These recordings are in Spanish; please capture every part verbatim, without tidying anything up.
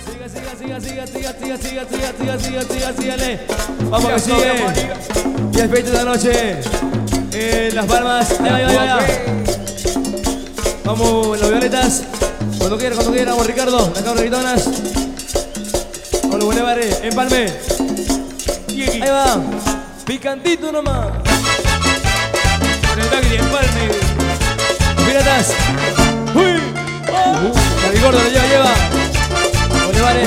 Siga, siga, siga, siga, siga, siga, siga, siga, siga, siga, siga, sígale. Vamos que sigue. Y el pecho de la noche. En Las Palmas. Ahí va, ahí va, ahí va. Vamos, los violetas. Cuando quiera, cuando quiera, vamos Ricardo. Las cabras gritonas. Vamos los bulevares. Empalme. Ahí va. Picantito nomás. Con el taqui de empalme. Piratas. Uy. Uh, Cari Gordo lo lleva, lleva. Bulevares.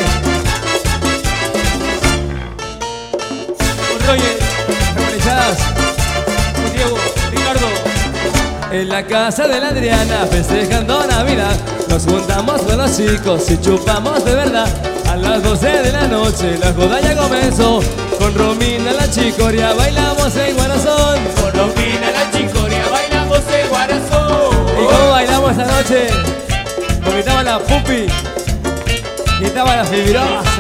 Con Roger. Organizadas. Con Diego. Ricardo. En la casa de la Adriana, festejando Navidad, nos juntamos con los chicos y chupamos de verdad. A las doce de la noche la joda ya comenzó. Con Romina la chicoria bailamos en Guarazón. Con Romina la chicoria bailamos en Guarazón. ¿Y cómo bailamos esta noche? Porque estaba la pupi y estaba la fibrosa.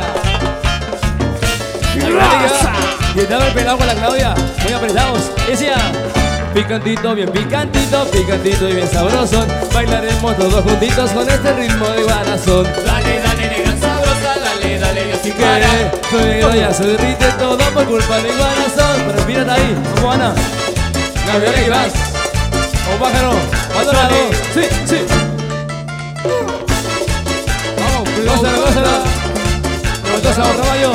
¡Fibrosa! Y estaba el pelado con la Claudia, muy apretados. Y decía: picantito, bien picantito, picantito y bien sabroso. Bailaremos todos juntitos con este ritmo de Guarazón. Dale, dale, negra sabrosa, dale, dale, yo sin parar. Que tu negro ya se derrite todo por culpa de Guarazón. Pero espírate ahí, ¿cómo Ana? La viola que vas. O pájaro, cuatro lados. Sí, sí. Vamos, gózala, gózala. Levantó esa caballo.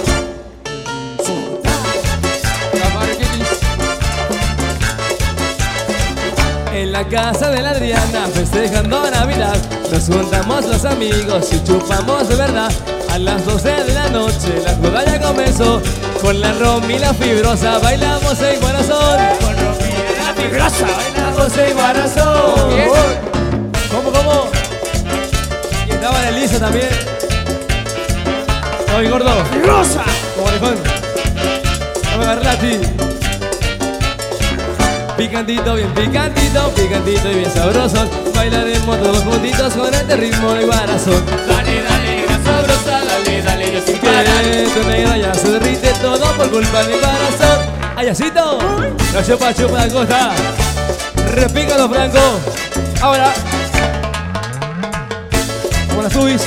En la casa de la Adriana, festejando Navidad, nos juntamos los amigos y chupamos de verdad. A las doce de la noche la joda ya comenzó. Con la Romy y la fibrosa bailamos en Guarazón. Con Romina la fibrosa bailamos en Guarazón. ¿Cómo, cómo? Y estaba la Elisa también. Oye, gordo. ¡Fibrosa! Como orejón. No me agarré a ti. Picantito, bien picantito, picantito y bien sabroso. Bailaremos todos juntitos con este ritmo de Guarazón. Dale, dale, negra sabrosa, dale, dale, yo sin parar. Que tu negro ya se derrite todo por culpa de Guarazón. ¡Ayacito! La chupa, chupa la costa. Repica los blancos. Ahora. Como las subis.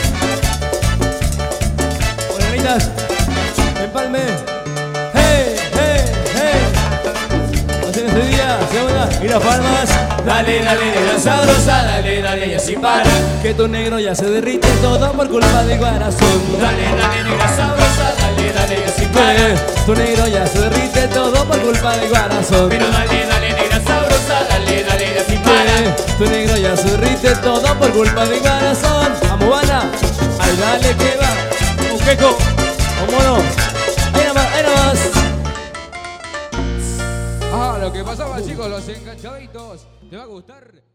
Buenanitas. Empalme. ¡Hey, hey, hey! Hacen este día, se llama y Las Palmas. Dale, dale, negra sabrosa, dale, dale, yo sin parar. Que tu negro ya se derrite todo por culpa de Guarazón. Dale, dale, negra sabrosa, dale, dale, yo sin parar. Que tu negro ya se derrite todo por culpa de Guarazón. Pero dale, dale, negra sabrosa, dale, dale, yo sin parar. Que tu negro ya se derrite todo por culpa de Guarazón. Vamos, Ana, ay dale que va. Un queco, ¿cómo no? Ahí nomás, ahí nomás. Ah, lo que pasaba, chicos, los enganchaditos. ¿Te va a gustar?